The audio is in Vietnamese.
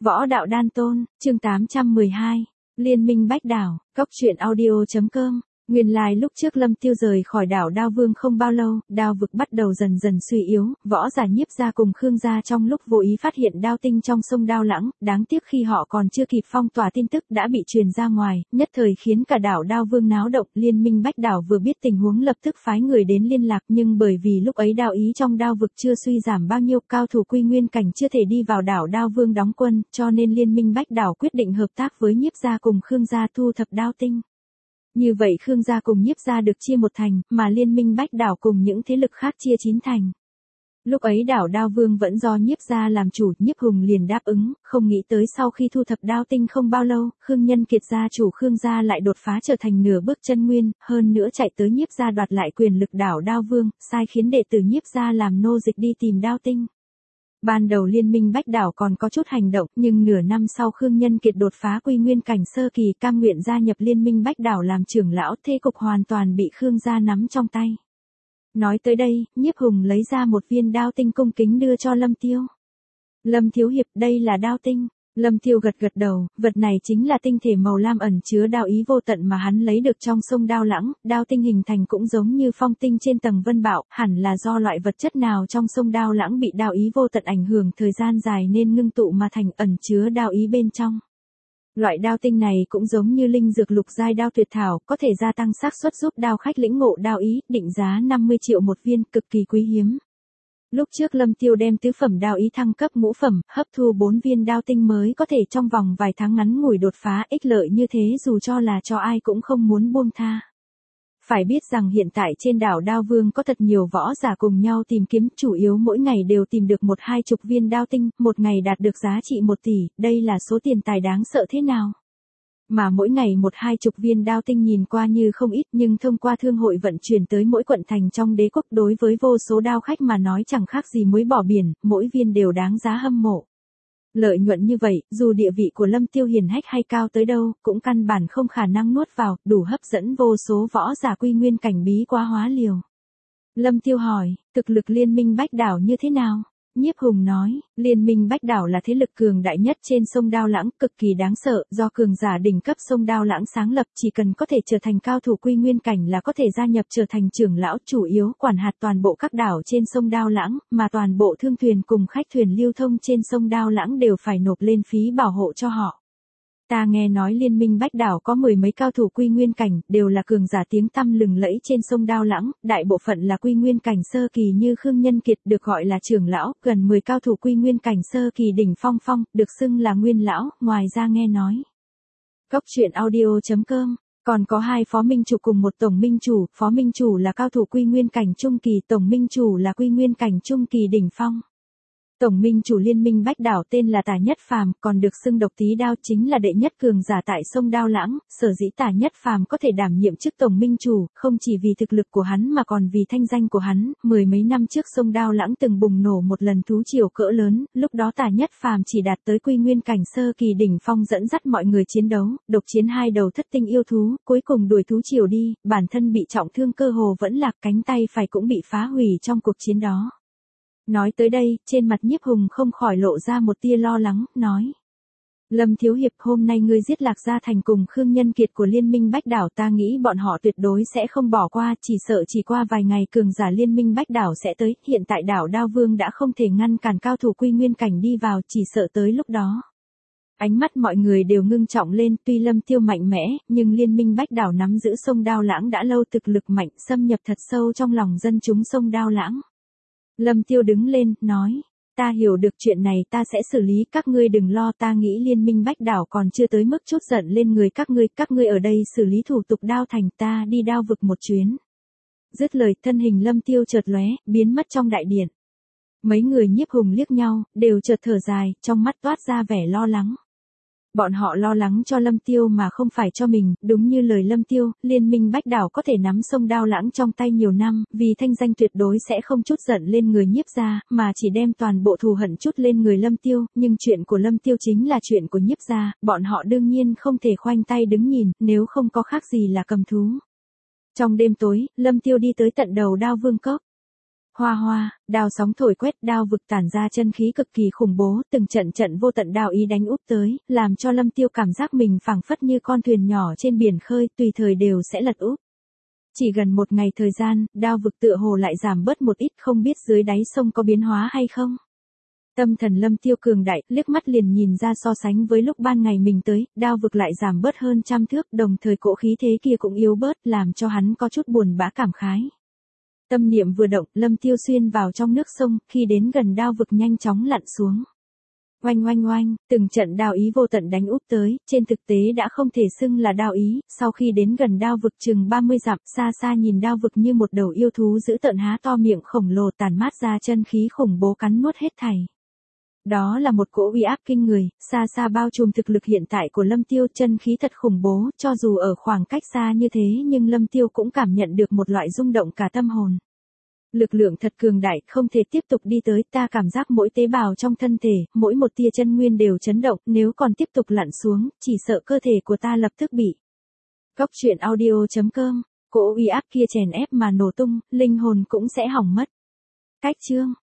Võ đạo đan tôn, chương 812. Liên minh bách đảo, cốc truyện audio.com. Nguyên lai lúc trước Lâm Tiêu rời khỏi đảo Đao Vương không bao lâu, đao vực bắt đầu dần dần suy yếu, võ giả Nhiếp gia cùng Khương gia trong lúc vô ý phát hiện đao tinh trong sông Đao Lãng, đáng tiếc khi họ còn chưa kịp phong tỏa tin tức đã bị truyền ra ngoài, nhất thời khiến cả đảo Đao Vương náo động. Liên minh bách đảo vừa biết tình huống lập tức phái người đến liên lạc, nhưng bởi vì lúc ấy đao ý trong đao vực chưa suy giảm bao nhiêu, cao thủ quy nguyên cảnh chưa thể đi vào đảo Đao Vương đóng quân, cho nên liên minh bách đảo quyết định hợp tác với Nhiếp gia cùng Khương gia thu thập đao tinh. Như vậy Khương gia cùng Nhiếp gia được chia một thành, mà liên minh bách đảo cùng những thế lực khác chia 9 thành. Lúc ấy đảo Đao Vương vẫn do Nhiếp gia làm chủ, Nhiếp Hùng liền đáp ứng, không nghĩ tới sau khi thu thập đao tinh không bao lâu, Khương Nhân Kiệt gia chủ Khương gia lại đột phá trở thành nửa bước chân nguyên, hơn nữa chạy tới Nhiếp gia đoạt lại quyền lực đảo Đao Vương, sai khiến đệ tử Nhiếp gia làm nô dịch đi tìm đao tinh. Ban đầu liên minh bách đảo còn có chút hành động, nhưng nửa năm sau Khương Nhân Kiệt đột phá quy nguyên cảnh sơ kỳ, cam nguyện gia nhập liên minh bách đảo làm trưởng lão, thế cục hoàn toàn bị Khương gia nắm trong tay. Nói tới đây, Nhiếp Hùng lấy ra một viên đao tinh cung kính đưa cho Lâm Tiêu. Lâm thiếu hiệp, đây là đao tinh. Lâm Tiêu gật gật đầu, vật này chính là tinh thể màu lam ẩn chứa đao ý vô tận mà hắn lấy được trong sông Đao Lãng, đao tinh hình thành cũng giống như phong tinh trên tầng vân bạo, hẳn là do loại vật chất nào trong sông Đao Lãng bị đao ý vô tận ảnh hưởng thời gian dài nên ngưng tụ mà thành, ẩn chứa đao ý bên trong. Loại đao tinh này cũng giống như linh dược lục giai đao tuyệt thảo, có thể gia tăng xác suất giúp đao khách lĩnh ngộ đao ý, định giá 50 triệu một viên, cực kỳ quý hiếm. Lúc trước Lâm Tiêu đem tứ phẩm đao ý thăng cấp ngũ phẩm, hấp thu 4 viên đao tinh mới có thể trong vòng vài tháng ngắn ngủi đột phá, ích lợi như thế dù cho là cho ai cũng không muốn buông tha. Phải biết rằng hiện tại trên đảo Đao Vương có thật nhiều võ giả cùng nhau tìm kiếm, chủ yếu mỗi ngày đều tìm được 1-2 chục viên đao tinh, một ngày đạt được giá trị 1 tỷ, đây là số tiền tài đáng sợ thế nào. Mà mỗi ngày 1-2 chục viên đao tinh nhìn qua như không ít, nhưng thông qua thương hội vận chuyển tới mỗi quận thành trong đế quốc, đối với vô số đao khách mà nói chẳng khác gì muối bỏ biển, mỗi viên đều đáng giá hâm mộ. Lợi nhuận như vậy, dù địa vị của Lâm Tiêu hiển hách hay cao tới đâu, cũng căn bản không khả năng nuốt vào, đủ hấp dẫn vô số võ giả quy nguyên cảnh bí quá hóa liều. Lâm Tiêu hỏi, thực lực liên minh bách đảo như thế nào? Nhiếp Hùng nói, liên minh bách đảo là thế lực cường đại nhất trên sông Đao Lãng, cực kỳ đáng sợ, do cường giả đỉnh cấp sông Đao Lãng sáng lập, chỉ cần có thể trở thành cao thủ quy nguyên cảnh là có thể gia nhập trở thành trưởng lão, chủ yếu quản hạt toàn bộ các đảo trên sông Đao Lãng, mà toàn bộ thương thuyền cùng khách thuyền lưu thông trên sông Đao Lãng đều phải nộp lên phí bảo hộ cho họ. Ta nghe nói liên minh bách đảo có 10 mấy cao thủ quy nguyên cảnh, đều là cường giả tiếng tăm lừng lẫy trên sông Đao Lãng, đại bộ phận là quy nguyên cảnh sơ kỳ như Khương Nhân Kiệt được gọi là trưởng lão, gần 10 cao thủ quy nguyên cảnh sơ kỳ đỉnh phong, được xưng là nguyên lão, ngoài ra nghe nói. Cốc truyện audio.com, còn có 2 phó minh chủ cùng một tổng minh chủ, phó minh chủ là cao thủ quy nguyên cảnh trung kỳ, tổng minh chủ là quy nguyên cảnh trung kỳ đỉnh phong. Tổng minh chủ liên minh bách đảo tên là Tả Nhất Phàm, còn được xưng độc tí đao, chính là đệ nhất cường giả tại sông Đao Lãng, sở dĩ Tả Nhất Phàm có thể đảm nhiệm chức tổng minh chủ, không chỉ vì thực lực của hắn mà còn vì thanh danh của hắn. 10 mấy năm trước sông Đao Lãng từng bùng nổ một lần thú triều cỡ lớn, lúc đó Tả Nhất Phàm chỉ đạt tới quy nguyên cảnh sơ kỳ đỉnh phong, dẫn dắt mọi người chiến đấu, độc chiến 2 đầu thất tinh yêu thú, cuối cùng đuổi thú triều đi, bản thân bị trọng thương cơ hồ vẫn lạc, cánh tay phải cũng bị phá hủy trong cuộc chiến đó. Nói tới đây, trên mặt Nhiếp Hùng không khỏi lộ ra một tia lo lắng, nói. Lâm thiếu hiệp, hôm nay ngươi giết Lạc Gia Thành cùng Khương Nhân Kiệt của liên minh bách đảo, ta nghĩ bọn họ tuyệt đối sẽ không bỏ qua, chỉ sợ chỉ qua vài ngày cường giả liên minh bách đảo sẽ tới, hiện tại đảo Đao Vương đã không thể ngăn cản cao thủ quy nguyên cảnh đi vào, chỉ sợ tới lúc đó. Ánh mắt mọi người đều ngưng trọng lên, tuy Lâm Tiêu mạnh mẽ, nhưng liên minh bách đảo nắm giữ sông Đao Lãng đã lâu, thực lực mạnh, xâm nhập thật sâu trong lòng dân chúng sông Đao Lãng. Lâm Tiêu đứng lên, nói, ta hiểu được chuyện này, ta sẽ xử lý, các ngươi đừng lo, ta nghĩ liên minh bách đảo còn chưa tới mức chút giận lên người các ngươi ở đây xử lý thủ tục Đao Thành, ta đi Đao vực một chuyến. Dứt lời, thân hình Lâm Tiêu chợt lóe, biến mất trong đại điện. Mấy người Nhiếp Hùng liếc nhau, đều chợt thở dài, trong mắt toát ra vẻ lo lắng. Bọn họ lo lắng cho Lâm Tiêu mà không phải cho mình, đúng như lời Lâm Tiêu, liên minh bách đảo có thể nắm sông Đao Lãng trong tay nhiều năm, vì thanh danh tuyệt đối sẽ không chút giận lên người Nhiếp gia, mà chỉ đem toàn bộ thù hận chút lên người Lâm Tiêu, nhưng chuyện của Lâm Tiêu chính là chuyện của Nhiếp gia, bọn họ đương nhiên không thể khoanh tay đứng nhìn, nếu không có khác gì là cầm thú. Trong đêm tối, Lâm Tiêu đi tới tận đầu Đao Vương cốc. Hoa hoa, đao sóng thổi quét, đao vực tản ra chân khí cực kỳ khủng bố, từng trận trận vô tận đao ý đánh úp tới, làm cho Lâm Tiêu cảm giác mình phảng phất như con thuyền nhỏ trên biển khơi, tùy thời đều sẽ lật úp. Chỉ gần một ngày thời gian, đao vực tựa hồ lại giảm bớt một ít, không biết dưới đáy sông có biến hóa hay không. Tâm thần Lâm Tiêu cường đại, liếc mắt liền nhìn ra so sánh với lúc ban ngày mình tới, đao vực lại giảm bớt hơn 100 thước, đồng thời cỗ khí thế kia cũng yếu bớt, làm cho hắn có chút buồn bã cảm khái. Tâm niệm vừa động, Lâm Tiêu xuyên vào trong nước sông, khi đến gần đao vực nhanh chóng lặn xuống. Oanh oanh oanh, từng trận đao ý vô tận đánh úp tới, trên thực tế đã không thể xưng là đao ý, sau khi đến gần đao vực chừng 30 dặm, xa xa nhìn đao vực như một đầu yêu thú dữ tợn há to miệng khổng lồ tàn mát ra chân khí khủng bố cắn nuốt hết thảy. Đó là một cỗ uy áp kinh người, xa xa bao trùm thực lực hiện tại của Lâm Tiêu, chân khí thật khủng bố, cho dù ở khoảng cách xa như thế nhưng Lâm Tiêu cũng cảm nhận được một loại rung động cả tâm hồn. Lực lượng thật cường đại, không thể tiếp tục đi tới, ta cảm giác mỗi tế bào trong thân thể, mỗi một tia chân nguyên đều chấn động, nếu còn tiếp tục lặn xuống, chỉ sợ cơ thể của ta lập tức bị. Cốc truyện audio.com, cỗ uy áp kia chèn ép mà nổ tung, linh hồn cũng sẽ hỏng mất. Cách chương